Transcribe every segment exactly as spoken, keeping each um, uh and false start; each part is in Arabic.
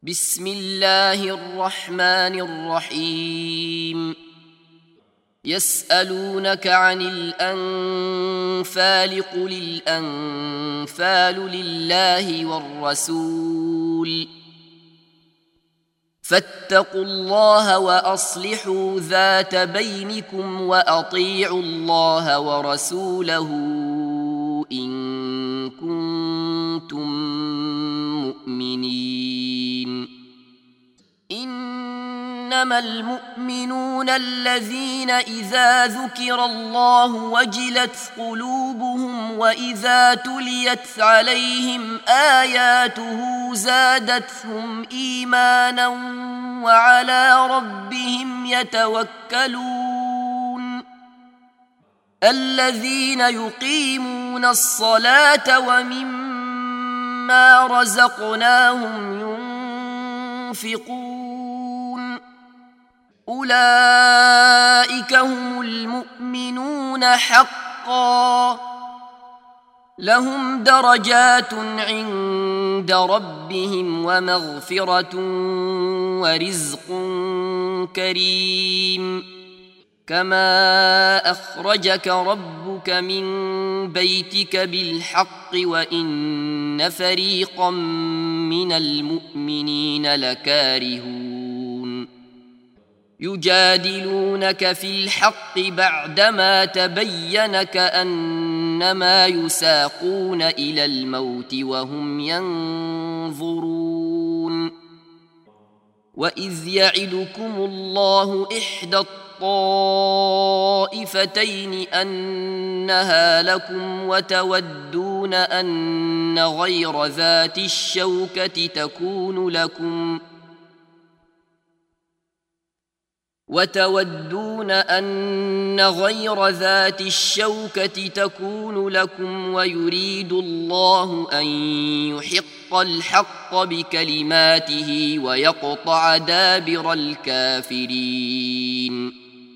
بسم الله الرحمن الرحيم يسألونك عن الأنفال قل الأنفال لله والرسول فاتقوا الله وأصلحوا ذات بينكم وأطيعوا الله ورسوله إن كنتم مؤمنين إنما المؤمنون الذين إذا ذكر الله وجلت قلوبهم وإذا تليت عليهم آياته زادتهم إيمانا وعلى ربهم يتوكلون الذين يقيمون الصلاة ومما رزقناهم ينفقون أولئك هم المؤمنون حقا لهم درجات عند ربهم ومغفرة ورزق كريم كما أخرجك ربك من بيتك بالحق وإن فريقا من المؤمنين لكارهون يجادلونك في الحق بعدما تبين كأنما يساقون إلى الموت وهم ينظرون وإذ يعدكم الله إحدى الطائفتين أنها لكم وتودون أن غير ذات الشوكة تكون لكم وتودون أن غير ذات الشوكة تكون لكم ويريد الله أن يحق الحق بكلماته ويقطع دابر الكافرين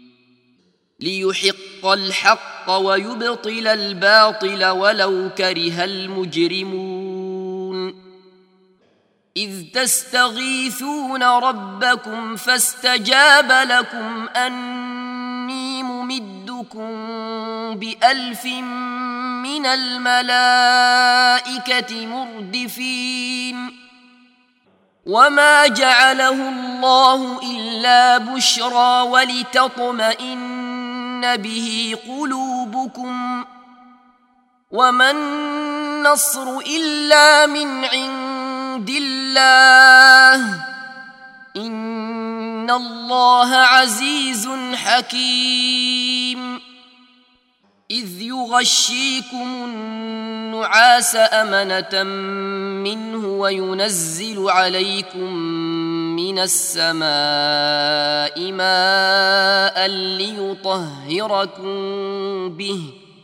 ليحق الحق ويبطل الباطل ولو كره المجرمون إذ تستغيثون ربكم فاستجاب لكم أني ممدكم بألف من الملائكة مردفين وما جعله الله إلا بشرى ولتطمئن به قلوبكم وما النصر إلا من عند الله إن الله عزيز حكيم إذ يغشيكم النعاس أمنة منه وينزل عليكم من السماء ماء ليطهركم به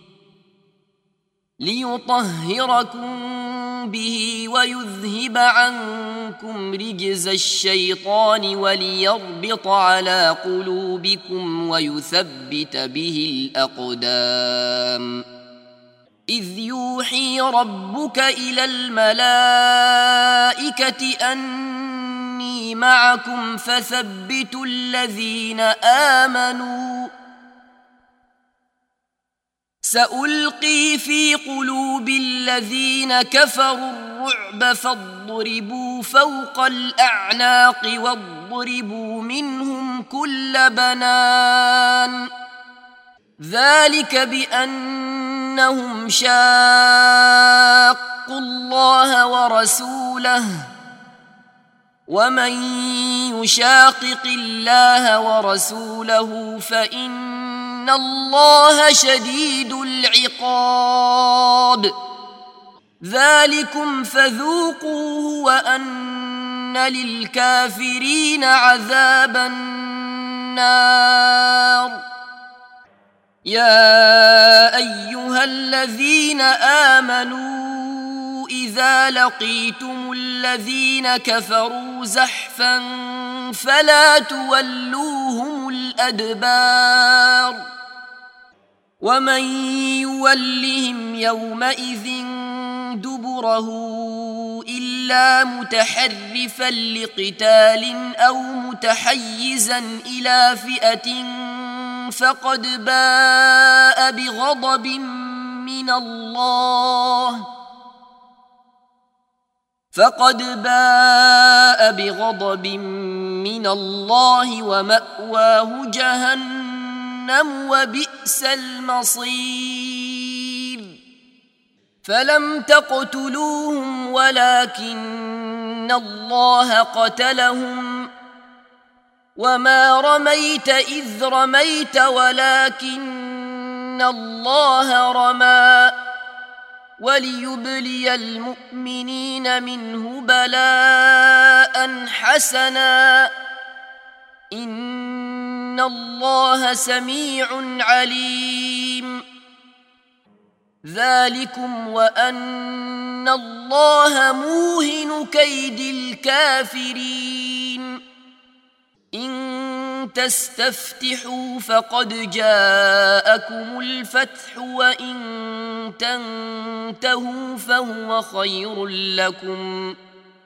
ليطهركم به ويذهب عنكم رجز الشيطان وليربط على قلوبكم ويثبت به الأقدام إذ يوحي ربك إلى الملائكة أني معكم فثبتوا الذين آمنوا سألقي في قلوب الذين كفروا الرعب فاضربوا فوق الأعناق واضربوا منهم كل بنان ذلك بأنهم شاقوا الله ورسوله ومن يشاقق الله ورسوله فإن إن الله شديد العقاب ذلكم فذوقوه وأن للكافرين عذاب النار يا أيها الذين آمنوا إذا لقيتم الذين كفروا زحفا فلا تولوهم الأدبار ومن يولهم يومئذ دبره إلا إلا متحرفا لقتال أو متحيزا إلى فئة فقد باء بغضب من الله فقد باء بغضب من الله ومأواه جهنم وبئس المصير فلم تقتلوهم ولكن الله قتلهم وما رميت إذ رميت ولكن الله رمى وليبلي المؤمنين منه بلاء حسنا إن الله سميع عليم ذلكم وأن الله موهن كيد الكافرين إن تستفتحوا فقد جاءكم الفتح وإن تنتهوا فهو خير لكم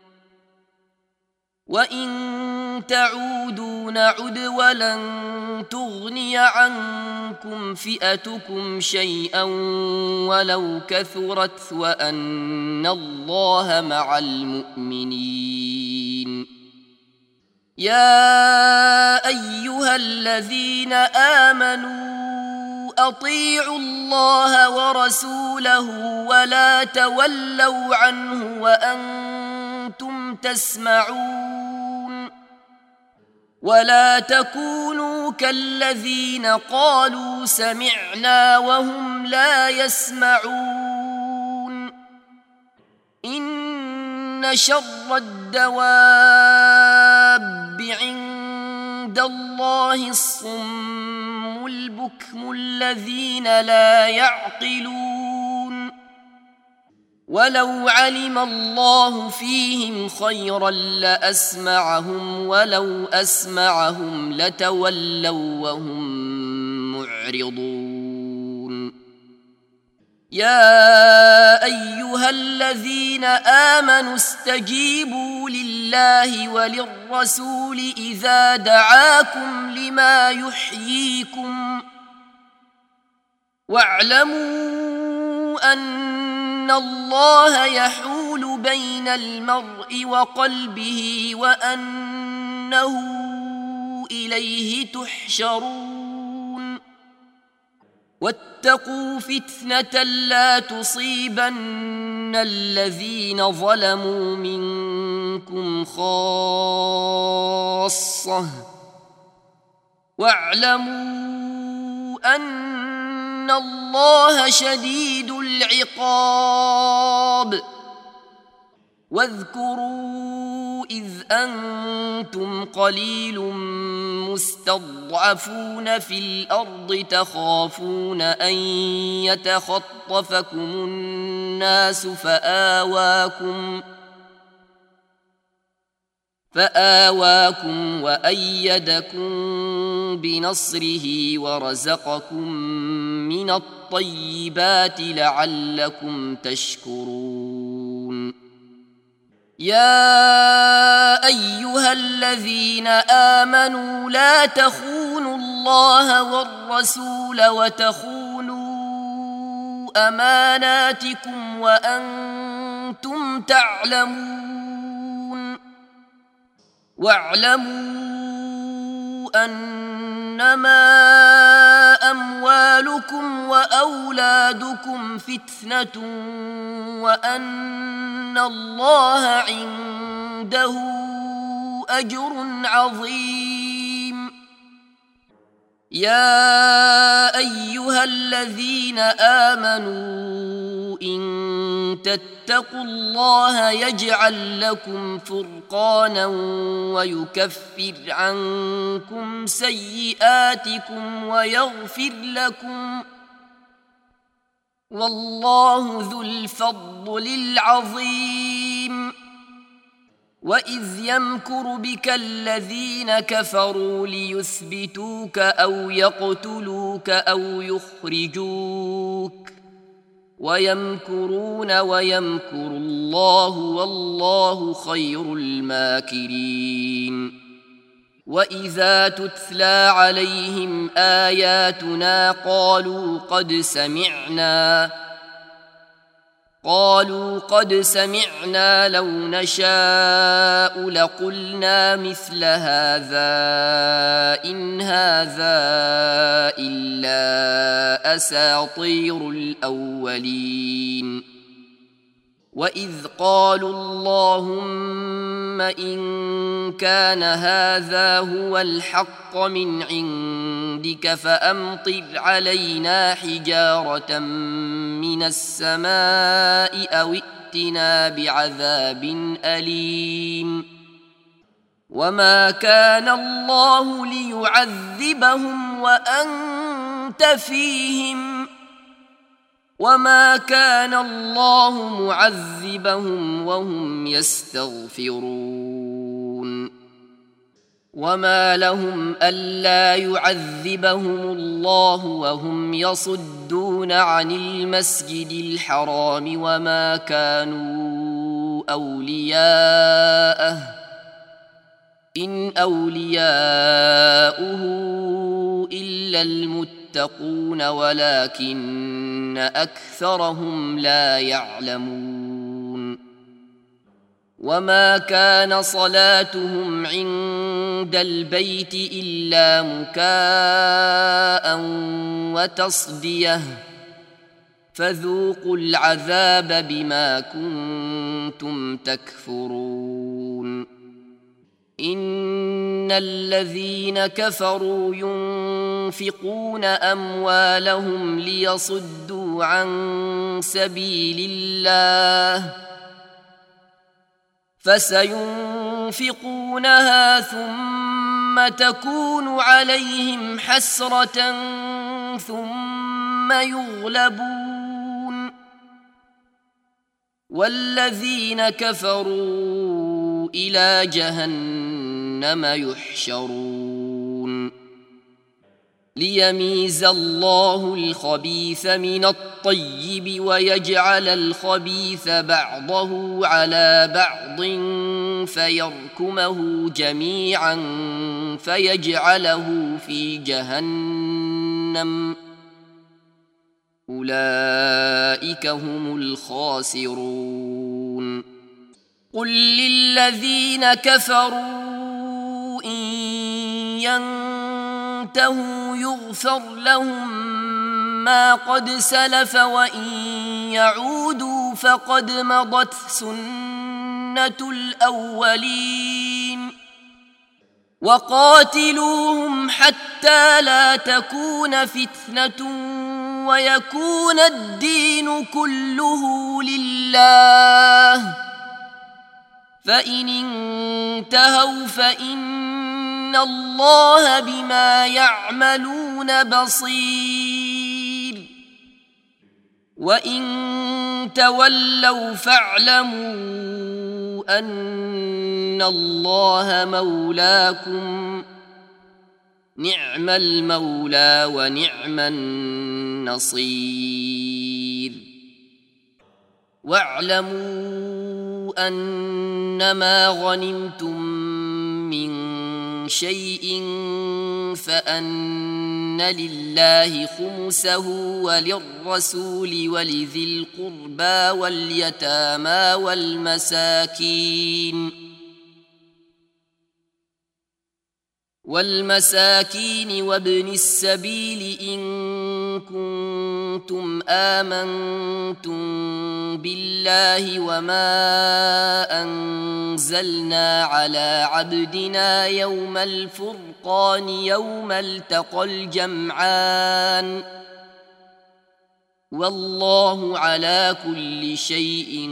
وإن تعودوا نعد ولن تغني عنكم فئتكم شيئا ولو كثرت وأن الله مع المؤمنين يا أيها الذين آمنوا أطيعوا الله ورسوله ولا تولوا عنه وأنتم تسمعون ولا تكونوا كالذين قالوا سمعنا وهم لا يسمعون إن شر الدواب عند الله الصم البكم الذين لا يعقلون ولو علم الله فيهم خيرا لأسمعهم ولو أسمعهم لتولوا وهم معرضون يا أيها الذين آمنوا استجيبوا لله وللرسول إذا دعاكم لما يحييكم واعلموا أن الله يحول بين المرء وقلبه وأنه إليه تحشرون واتقوا فتنة لا تصيبن الذين ظلموا منكم خاصة واعلموا أن الله شديد العقاب واذكروا إذ أنتم قليل مستضعفون في الأرض تخافون أن يتخطفكم الناس فآواكم فآواكم وأيدكم بنصره ورزقكم من الطيبات لعلكم تشكرون يا أيها الذين آمنوا لا تخونوا الله والرسول وتخونوا أماناتكم وأنتم تعلمون واعلموا أنما أموالكم وأولادكم فتنة وأن الله عنده أجر عظيم يا أيها الذين آمنوا إن تتقوا الله يجعل لكم فرقانا ويكفر عنكم سيئاتكم ويغفر لكم والله ذو الفضل العظيم وإذ يمكر بك الذين كفروا ليثبتوك أو يقتلوك أو يخرجوك ويمكرون ويمكر الله والله خير الماكرين وإذا تتلى عليهم آياتنا قالوا قد سمعنا قالوا قد سمعنا لو نشاء لقلنا مثل هذا إن هذا إلا أساطير الأولين وإذ قالوا اللهم إن كان هذا هو الحق من عندك فأمطر علينا حجارة من السماء أو ائتنا بعذاب أليم وما كان الله ليعذبهم وأنت فيهم وما كان الله معذبهم وهم يستغفرون وما لهم ألا يعذبهم الله وهم يصدون عن المسجد الحرام وما كانوا أولياءه إن أولياؤه إلا المتقون ولكن أكثرهم لا يعلمون وما كان صلاتهم عند البيت إلا مكاء وتصدية فذوقوا العذاب بما كنتم تكفرون إن الذين كفروا ينفقون أموالهم ليصدوا عن سبيل الله فسينفقونها ثم تكون عليهم حسرة ثم يغلبون والذين كفروا إلى جهنم يحشرون ليميز الله الخبيث من الطيب ويجعل الخبيث بعضه على بعض فيركمه جميعا فيجعله في جهنم أولئك هم الخاسرون قل للذين كفروا إن ينتهوا يغفر لهم ما قد سلف وإن يعودوا فقد مضت سنة الأولين وقاتلوهم حتى لا تكون فتنة ويكون الدين كله لله فإن انتهوا فإن الله بما يعملون بصير وإن تولوا فاعلموا أن الله مولاكم نعم المولى ونعم النصير واعلموا أنما غنمتم من شيء فأن لله خمسه وللرسول ولذي القربى واليتامى والمساكين والمساكين وابن السبيل إن كنتم آمنتم بالله وما أنزلنا على عبدنا يوم الفرقان يوم التقى الجمعان والله على كل شيء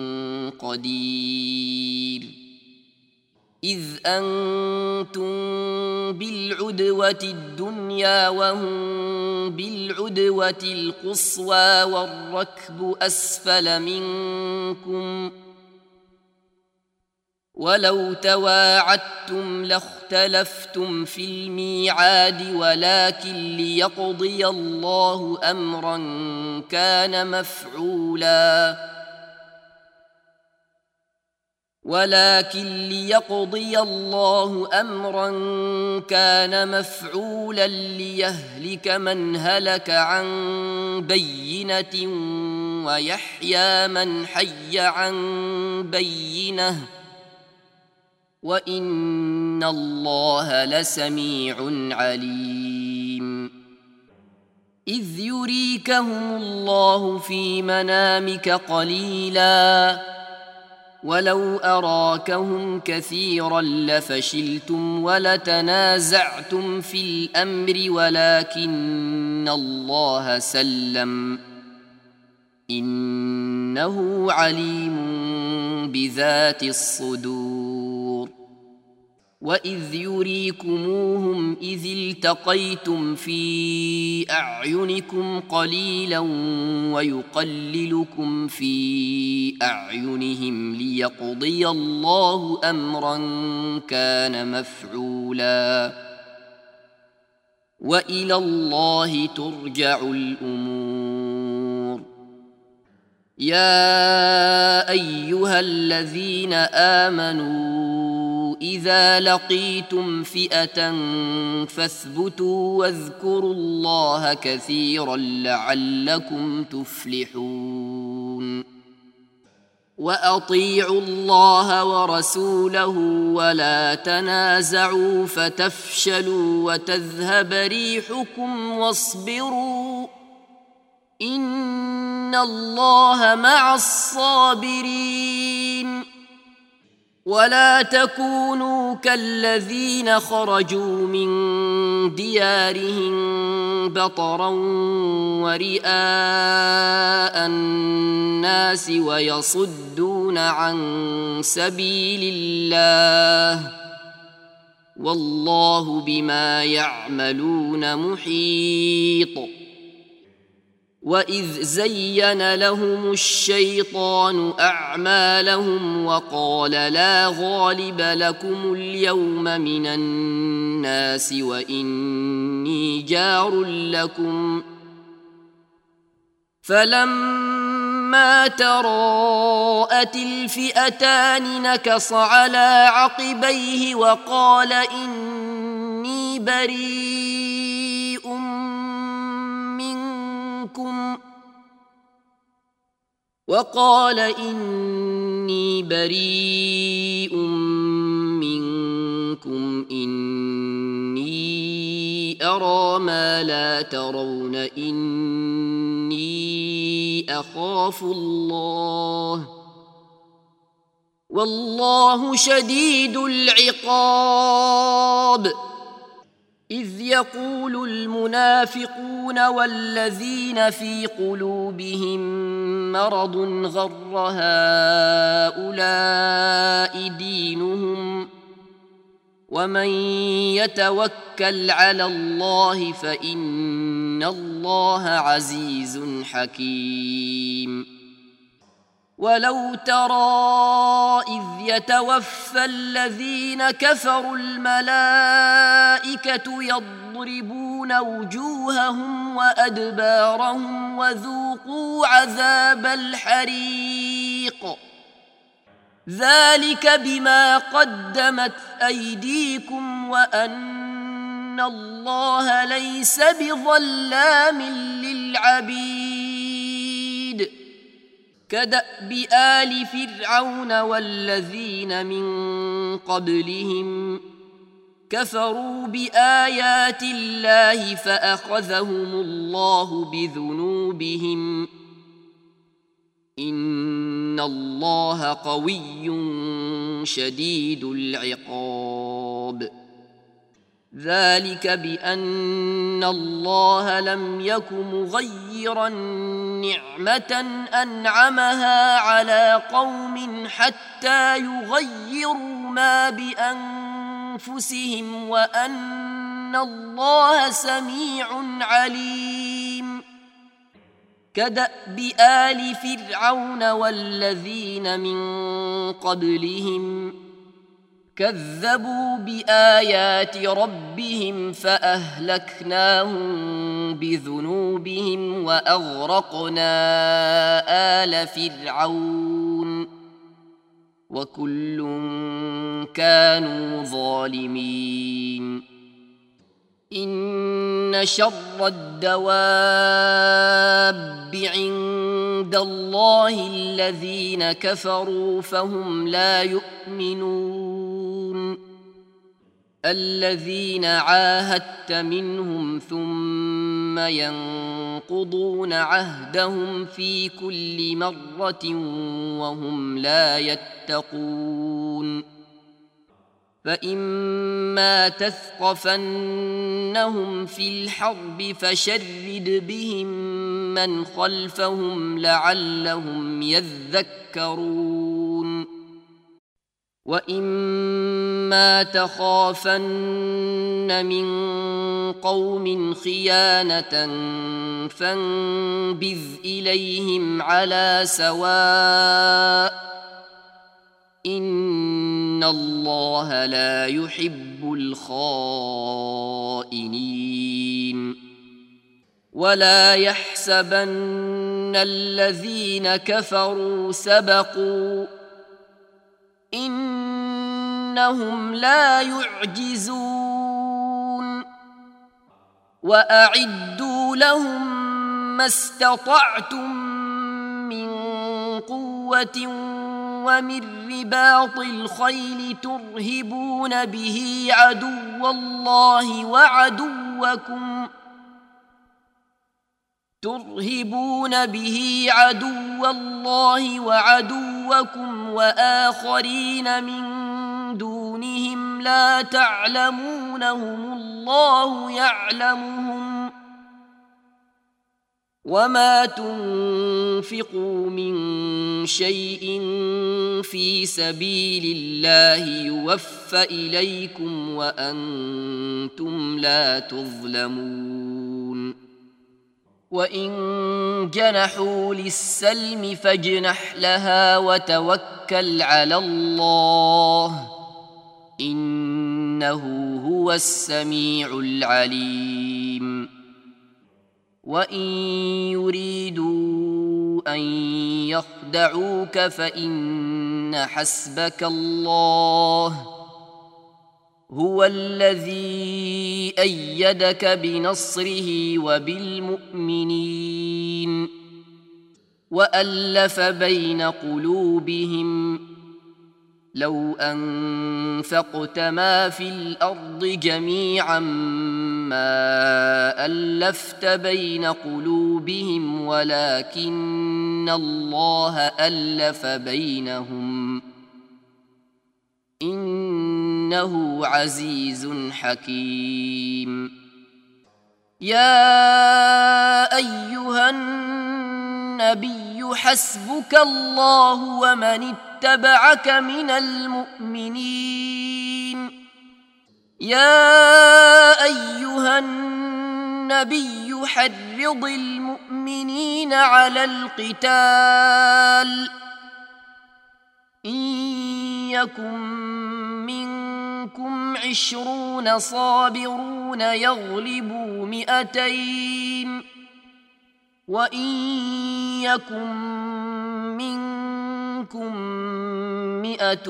قدير إذ أنتم بالعدوة الدنيا وهم بالعدوة القصوى والركب أسفل منكم ولو تواعدتم لاختلفتم في الميعاد ولكن ليقضي الله أمرا كان مفعولا ولكن ليقضي الله أمرا كان مفعولا ليهلك من هلك عن بينة ويحيى من حي عن بينة وإن الله لسميع عليم إذ يريكهم الله في منامك قليلا ولو أراكهم كثيرا لفشلتم ولتنازعتم في الأمر ولكن الله سلم إنه عليم بذات الصدور وإذ يريكموهم إذ التقيتم في أعينكم قليلا ويقللكم في أعينهم ليقضي الله أمرا كان مفعولا وإلى الله ترجع الأمور يا أيها الذين آمنوا إذا لقيتم فئة فاثبتوا واذكروا الله كثيرا لعلكم تفلحون وأطيعوا الله ورسوله ولا تنازعوا فتفشلوا وتذهب ريحكم واصبروا إن الله مع الصابرين ولا تكونوا كالذين خرجوا من ديارهم بطرا ورئاء الناس ويصدون عن سبيل الله والله بما يعملون محيط وإذ زين لهم الشيطان أعمالهم وقال لا غالب لكم اليوم من الناس وإني جار لكم فلما تراءت الفئتان نكص على عقبيه وقال إني بريء منكم وقال إني بريء منكم إني أرى ما لا ترون إني أخاف الله والله شديد العقاب إذ يقول المنافقون والذين في قلوبهم مرض غر هؤلاء دينهم ومن يتوكل على الله فإن الله عزيز حكيم ولو ترى إذ يتوفى الذين كفروا الملائكة يضربون وجوههم وأدبارهم وذوقوا عذاب الحريق ذلك بما قدمت أيديكم وأن الله ليس بظلام للعبيد كدأب آل فرعون والذين من قبلهم كفروا بآيات الله فأخذهم الله بذنوبهم إن الله قوي شديد العقاب ذلك بأن الله لم يك مغيرا نعمة أنعمها على قوم حتى يغيروا ما بأنفسهم وأن الله سميع عليم كدأب آل فرعون والذين من قبلهم كذبوا بآيات ربهم فأهلكناهم بذنوبهم وأغرقنا آل فرعون وكل كانوا ظالمين إن شر الدواب عند الله الذين كفروا فهم لا يؤمنون الذين عاهدت منهم ثم ينقضون عهدهم في كل مرة وهم لا يتقون فإما تثقفنهم في الحرب فشرد بهم من خلفهم لعلهم يذكرون وإما تخافن من قوم خيانة فانبذ إليهم على سواء إن الله لا يحب الخائنين ولا يحسبن الذين كفروا سبقوا إنهم لا يعجزون وأعدوا لهم ما استطعتم من قوة ومن رباط الخيل ترهبون به عدو الله وعدوكم ترهبون به عدو الله وعدوكم وآخرين من دونهم لا تعلمونهم الله يعلمهم وما تنفقوا من شيء في سبيل الله يوفى إليكم وأنتم لا تظلمون وإن جنحوا للسلم فاجنح لها وتوكل على الله إنه هو السميع العليم وإن يريدوا أن يخدعوك فإن حسبك الله هو الذي أيدك بنصره وبالمؤمنين وألف بين قلوبهم لو أنفقت ما في الأرض جميعا ما ألفت بين قلوبهم ولكن الله ألف بينهم إنه عزيز حكيم يا أيها النبي حسبك الله ومن اتبعك من المؤمنين يا أيها النبي حرض المؤمنين على القتال إن يكن منكم عشرون صابرون يغلبوا مئتين وإن يكن منكم مئة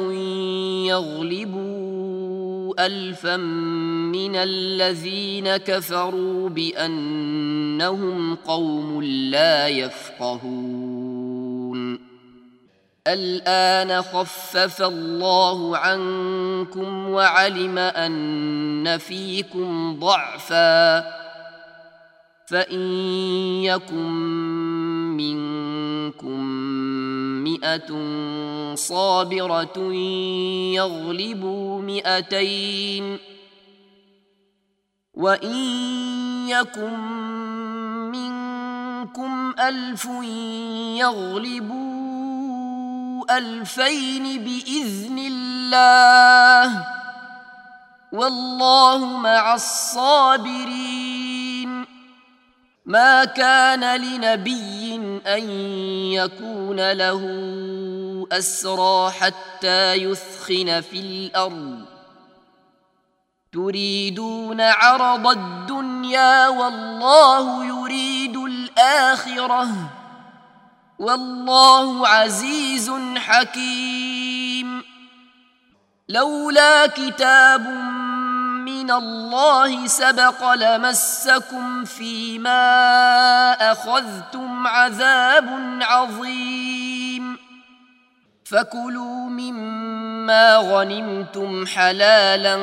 يغلبوا ألفا من الذين كفروا بأنهم قوم لا يفقهون الآن خفف الله عنكم وعلم أن فيكم ضعفا فإن يكن منكم مئة صابرة يغلبوا مئتين وإن يكن منكم ألف يغلبوا ألفين بإذن الله والله مع الصابرين ما كان لنبي أن يكون له أسرى حتى يثخن في الأرض تريدون عرض الدنيا والله يريد الآخرة والله عزيز حكيم. لولا كتاب من الله سبق لمسكم فيما أخذتم عذاب عظيم. فكلوا مما غنمتم حلالا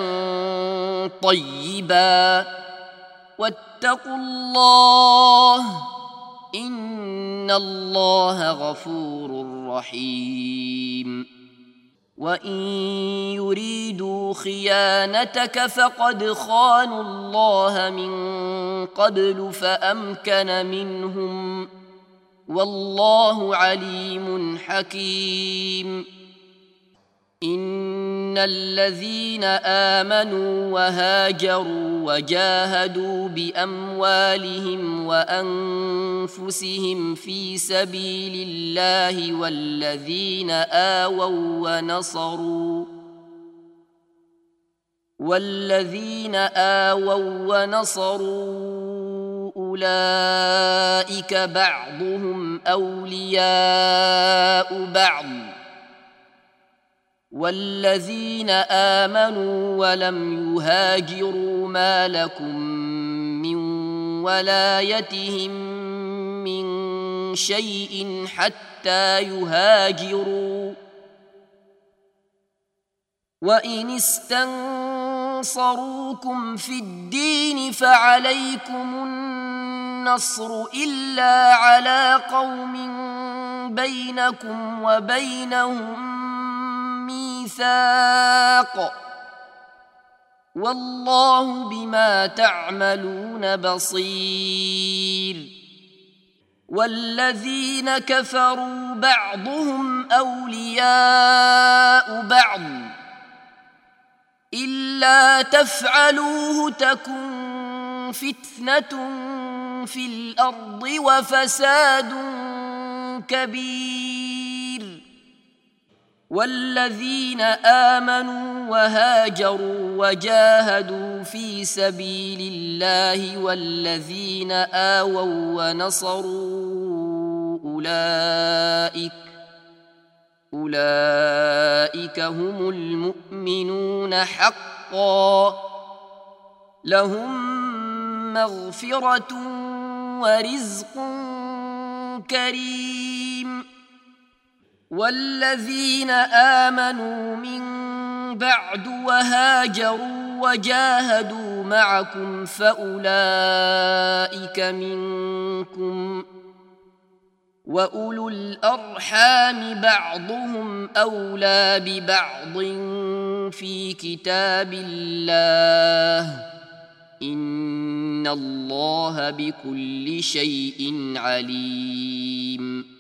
طيبا واتقوا الله إن الله غفور رحيم. وإن يريدوا خيانتك فقد خانوا الله من قبل فأمكن منهم والله عليم حكيم. إن الذين آمنوا وهاجروا وجاهدوا بأموالهم وأنفسهم في سبيل الله والذين آووا ونصروا والذين آووا ونصروا أولئك بعضهم أولياء بعض والذين آمنوا ولم يهاجروا ما لكم من ولايتهم من شيء حتى يهاجروا وإن استنصروكم في الدين فعليكم النصر إلا على قوم بينكم وبينهم ميثاق والله بما تعملون بصير. والذين كفروا بعضهم أولياء بعض إلا تفعلوه تكن فتنة في الأرض وفساد كبير. والذين آمنوا وهاجروا وجاهدوا في سبيل الله والذين آووا ونصروا أولئك أولئك هم المؤمنون حقا لهم مغفرة ورزق كريم. والذين آمنوا من بعد وهاجروا وجاهدوا معكم فأولئك منكم وأولو الأرحام بعضهم أولى ببعض في كتاب الله إن الله بكل شيء عليم.